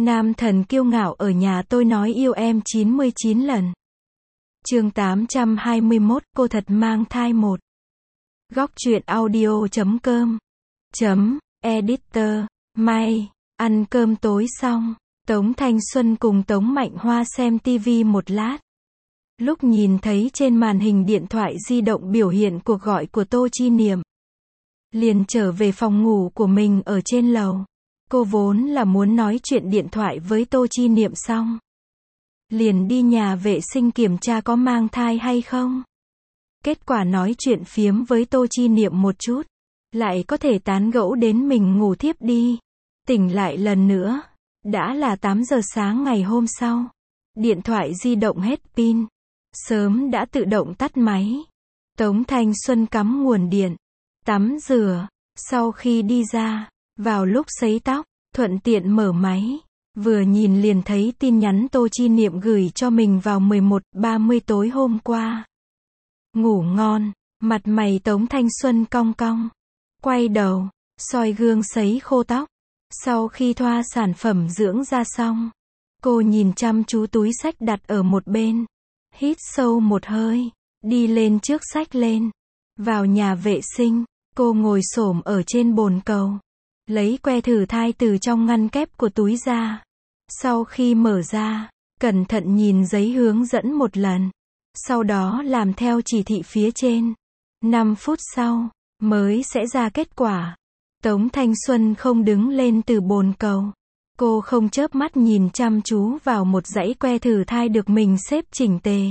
Nam thần kiêu ngạo ở nhà tôi nói yêu em 99 lần. Chương 821, cô thật mang thai 1. Góc truyện audio.com Editor, May, ăn cơm tối xong, Tống Thanh Xuân cùng Tống Mạnh Hoa xem TV một lát. Lúc nhìn thấy trên màn hình điện thoại di động biểu hiện cuộc gọi của Tô Chi Niệm, liền trở về phòng ngủ của mình ở trên lầu. Cô vốn là muốn nói chuyện điện thoại với Tô Chi Niệm xong, liền đi nhà vệ sinh kiểm tra có mang thai hay không. Kết quả nói chuyện phiếm với Tô Chi Niệm một chút, lại có thể tán gẫu đến mình ngủ thiếp đi. Tỉnh lại lần nữa, đã là 8 giờ sáng ngày hôm sau. Điện thoại di động hết pin, sớm đã tự động tắt máy. Tống Thanh Xuân cắm nguồn điện, tắm rửa, sau khi đi ra, vào lúc sấy tóc, thuận tiện mở máy, vừa nhìn liền thấy tin nhắn Tô Chi Niệm gửi cho mình vào 11:30 tối hôm qua. Ngủ ngon, mặt mày Tống Thanh Xuân cong cong, quay đầu, soi gương sấy khô tóc. Sau khi thoa sản phẩm dưỡng da xong, cô nhìn chăm chú túi xách đặt ở một bên, hít sâu một hơi, đi lên trước xách lên. Vào nhà vệ sinh, cô ngồi xổm ở trên bồn cầu, lấy que thử thai từ trong ngăn kép của túi ra. Sau khi mở ra, cẩn thận nhìn giấy hướng dẫn một lần, sau đó làm theo chỉ thị phía trên. 5 phút sau, mới sẽ ra kết quả. Tống Thanh Xuân không đứng lên từ bồn cầu. Cô không chớp mắt nhìn chăm chú vào một dãy que thử thai được mình xếp chỉnh tề.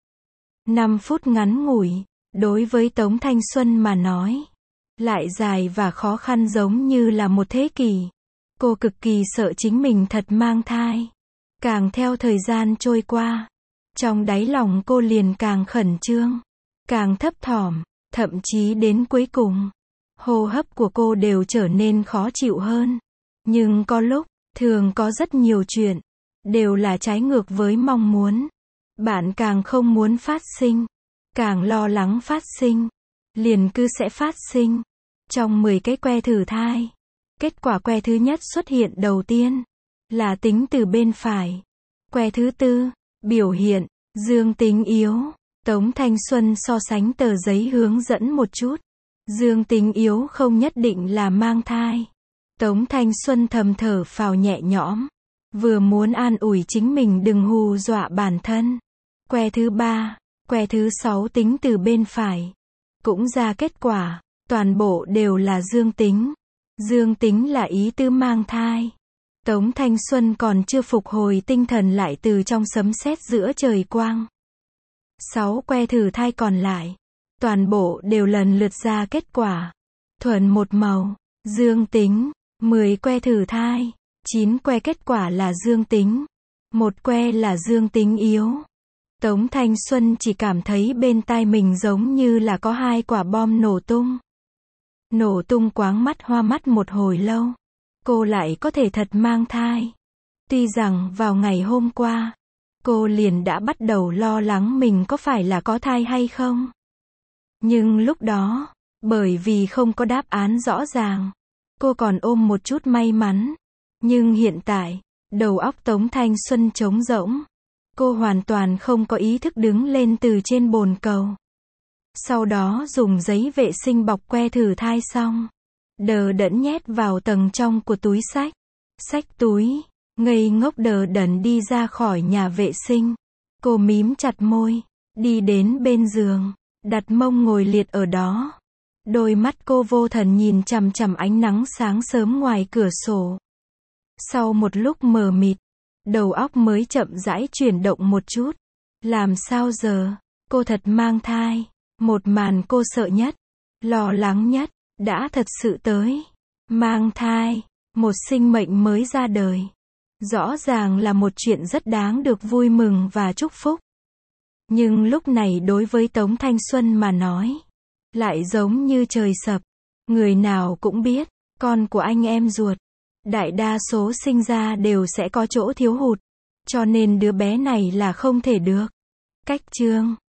5 phút ngắn ngủi, đối với Tống Thanh Xuân mà nói, lại dài và khó khăn giống như là một thế kỷ. Cô cực kỳ sợ chính mình thật mang thai. Càng theo thời gian trôi qua, trong đáy lòng cô liền càng khẩn trương, càng thấp thỏm, thậm chí đến cuối cùng, hô hấp của cô đều trở nên khó chịu hơn. Nhưng có lúc, thường có rất nhiều chuyện, đều là trái ngược với mong muốn. Bạn càng không muốn phát sinh, càng lo lắng phát sinh, liền cứ sẽ phát sinh. Trong 10 cái que thử thai, kết quả que thứ nhất xuất hiện đầu tiên, là tính từ bên phải. Que thứ tư, biểu hiện, dương tính yếu. Tống Thanh Xuân so sánh tờ giấy hướng dẫn một chút. Dương tính yếu không nhất định là mang thai. Tống Thanh Xuân thầm thở phào nhẹ nhõm, vừa muốn an ủi chính mình đừng hù dọa bản thân. Que thứ ba, que thứ 6 tính từ bên phải, cũng ra kết quả, toàn bộ đều là dương tính. Dương tính là ý tứ mang thai. Tống Thanh Xuân còn chưa phục hồi tinh thần lại từ trong sấm sét giữa trời quang. 6 que thử thai còn lại, toàn bộ đều lần lượt ra kết quả. Thuần một màu, dương tính. 10 que thử thai, 9 que kết quả là dương tính. 1 que là dương tính yếu. Tống Thanh Xuân chỉ cảm thấy bên tai mình giống như là có 2 quả bom nổ tung. Nổ tung quáng mắt hoa mắt một hồi lâu. Cô lại có thể thật mang thai. Tuy rằng vào ngày hôm qua, cô liền đã bắt đầu lo lắng mình có phải là có thai hay không. Nhưng lúc đó, bởi vì không có đáp án rõ ràng, cô còn ôm một chút may mắn. Nhưng hiện tại, đầu óc Tống Thanh Xuân trống rỗng. Cô hoàn toàn không có ý thức đứng lên từ trên bồn cầu. Sau đó dùng giấy vệ sinh bọc que thử thai xong, đờ đẫn nhét vào tầng trong của túi xách. Xách túi, ngây ngốc đờ đẫn đi ra khỏi nhà vệ sinh. Cô mím chặt môi, đi đến bên giường, đặt mông ngồi liệt ở đó. Đôi mắt cô vô thần nhìn chằm chằm ánh nắng sáng sớm ngoài cửa sổ. Sau một lúc mờ mịt, đầu óc mới chậm rãi chuyển động một chút. Làm sao giờ? Cô thật mang thai. Một màn cô sợ nhất, lo lắng nhất, đã thật sự tới. Mang thai, một sinh mệnh mới ra đời. Rõ ràng là một chuyện rất đáng được vui mừng và chúc phúc. Nhưng lúc này đối với Tống Thanh Xuân mà nói, lại giống như trời sập. Người nào cũng biết, con của anh em ruột, đại đa số sinh ra đều sẽ có chỗ thiếu hụt. Cho nên đứa bé này là không thể được. Cách chương